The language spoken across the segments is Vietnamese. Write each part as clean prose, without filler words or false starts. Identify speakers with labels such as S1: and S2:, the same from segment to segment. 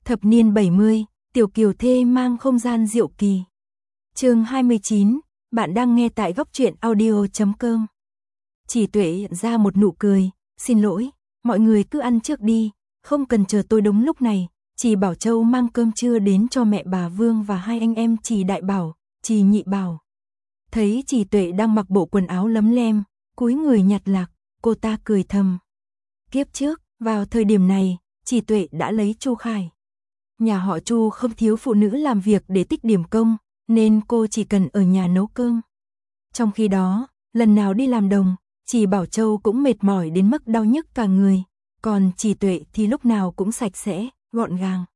S1: Thập niên 70, Tiểu Kiều Thê mang không gian diệu kỳ. Chương 29, bạn đang nghe tại góc truyện audio.com. Chỉ Tuệ ra một nụ cười, xin lỗi, mọi người cứ ăn trước đi, không cần chờ tôi đúng lúc này. Chỉ Bảo Châu mang cơm trưa đến cho mẹ bà Vương và hai anh em Chỉ Đại Bảo, Chỉ Nhị Bảo. Thấy Chỉ Tuệ đang mặc bộ quần áo lấm lem, cúi người nhặt lạc, cô ta cười thầm. Kiếp trước, vào thời điểm này, Chỉ Tuệ đã lấy Chu Khải. Nhà họ Chu không thiếu phụ nữ làm việc để tích điểm công, nên cô chỉ cần ở nhà nấu cơm. Trong khi đó, lần nào đi làm đồng, Chỉ Bảo Châu cũng mệt mỏi đến mức đau nhức cả người, còn Chỉ Tuệ thì lúc nào cũng sạch sẽ, gọn gàng.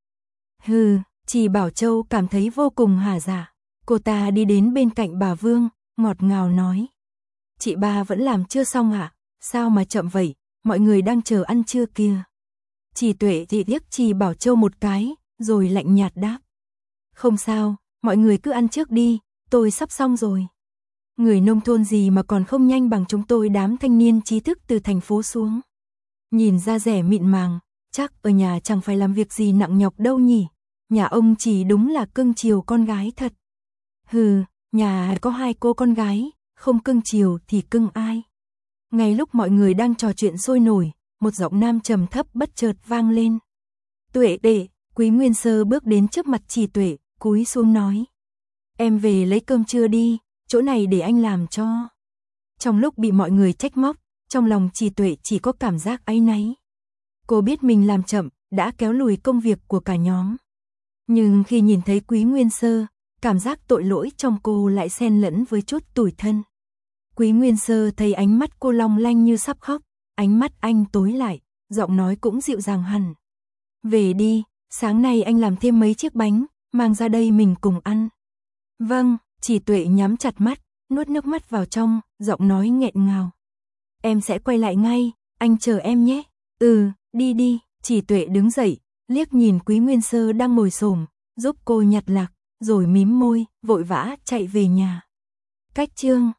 S1: Chỉ Bảo Châu cảm thấy vô cùng hả dạ. Cô ta đi đến bên cạnh bà Vương, ngọt ngào nói. Chị ba vẫn làm chưa xong ạ? Sao mà chậm vậy? Mọi người đang chờ ăn trưa kìa. Chỉ Tuệ thì liếc Chỉ Bảo Châu một cái, rồi lạnh nhạt đáp. Không sao, mọi người cứ ăn trước đi, tôi sắp xong rồi. Người nông thôn gì mà còn không nhanh bằng chúng tôi đám thanh niên trí thức từ thành phố xuống. Nhìn da dẻ mịn màng, chắc ở nhà chẳng phải làm việc gì nặng nhọc đâu nhỉ. Nhà ông Chỉ đúng là cưng chiều con gái thật. Nhà có hai cô con gái, không cưng chiều thì cưng ai. Ngay lúc mọi người đang trò chuyện sôi nổi, một giọng nam trầm thấp bất chợt vang lên. Tuệ đệ, Quý Nguyên Sơ bước đến trước mặt Chỉ Tuệ, cúi xuống nói. Em về lấy cơm trưa đi, chỗ này để anh làm cho. Trong lúc bị mọi người trách móc, trong lòng Chỉ Tuệ chỉ có cảm giác áy náy. Cô biết mình làm chậm, đã kéo lùi công việc của cả nhóm. Nhưng khi nhìn thấy Quý Nguyên Sơ, cảm giác tội lỗi trong cô lại xen lẫn với chút tủi thân. Quý Nguyên Sơ thấy ánh mắt cô long lanh như sắp khóc, ánh mắt anh tối lại, giọng nói cũng dịu dàng hẳn. Về đi, sáng nay anh làm thêm mấy chiếc bánh, mang ra đây mình cùng ăn. Vâng, Chỉ Tuệ nhắm chặt mắt, nuốt nước mắt vào trong, giọng nói nghẹn ngào. Em sẽ quay lại ngay, anh chờ em nhé. Đi, Chỉ Tuệ đứng dậy, liếc nhìn Quý Nguyên Sơ đang ngồi xổm, giúp cô nhặt lạc, rồi mím môi, vội vã chạy về nhà. Cách chương